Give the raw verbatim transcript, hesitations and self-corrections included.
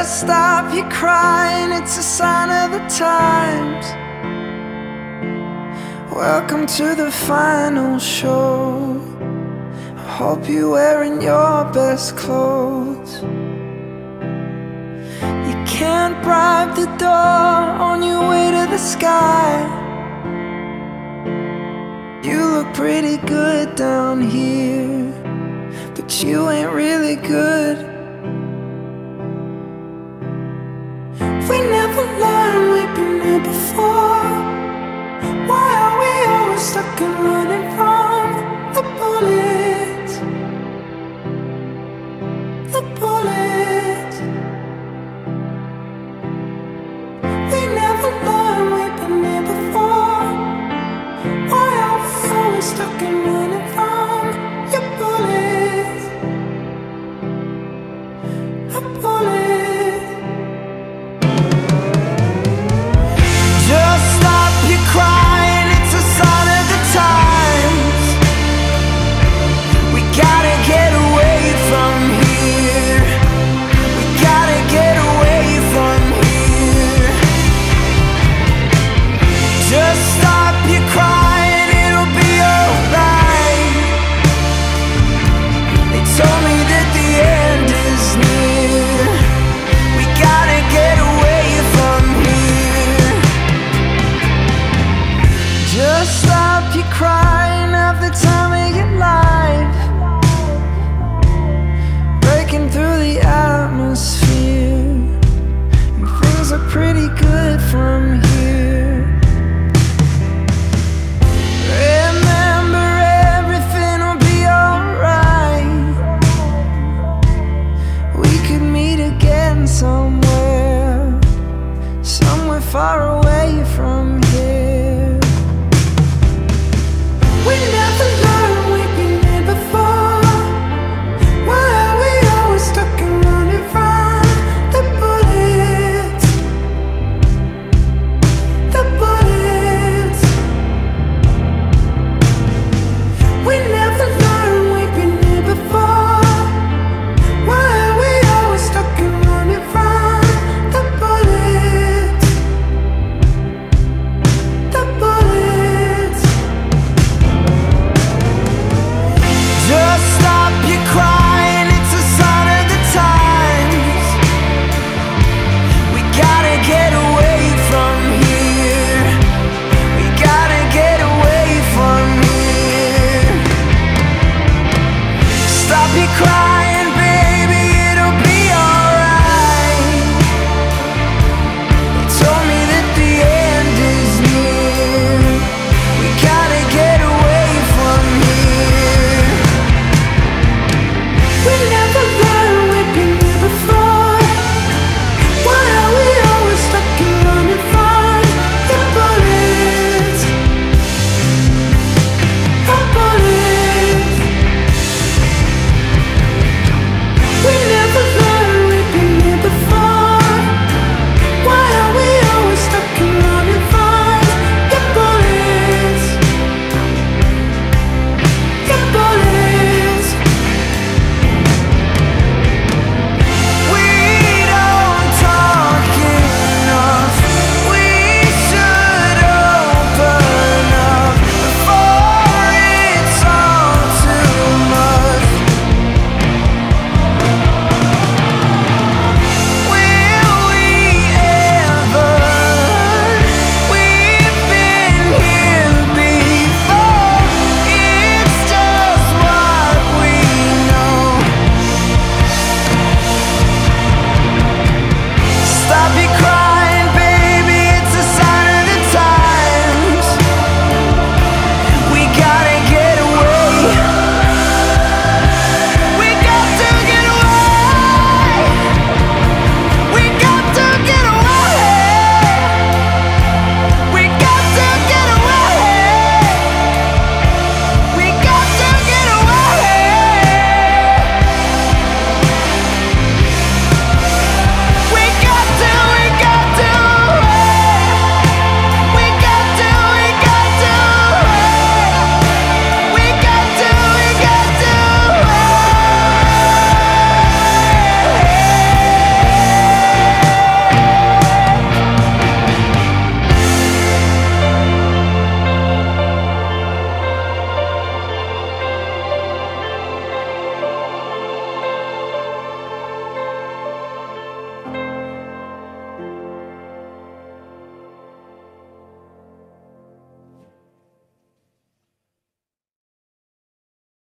Just stop your crying, it's a sign of the times. Welcome to the final show. I hope you're wearing your best clothes. You can't bribe the door on your way to the sky. You look pretty good down here, but you ain't really good. We never learned, we've been here before. Why are we always stuck and running from the bullets? The bullets. We never learned, we've been here before. Why are we always stuck and running from your bullets? A bullet. Crying, it's a sign of the times. We gotta get away from here. We gotta get away from here. Just stop your crying, it'll be alright. They told me that the end is near. We gotta get away from here. Just stop your crying, have the time of your life. Breaking through the atmosphere, and things are pretty good from here. Remember, everything will be alright. We could meet again somewhere, somewhere far away.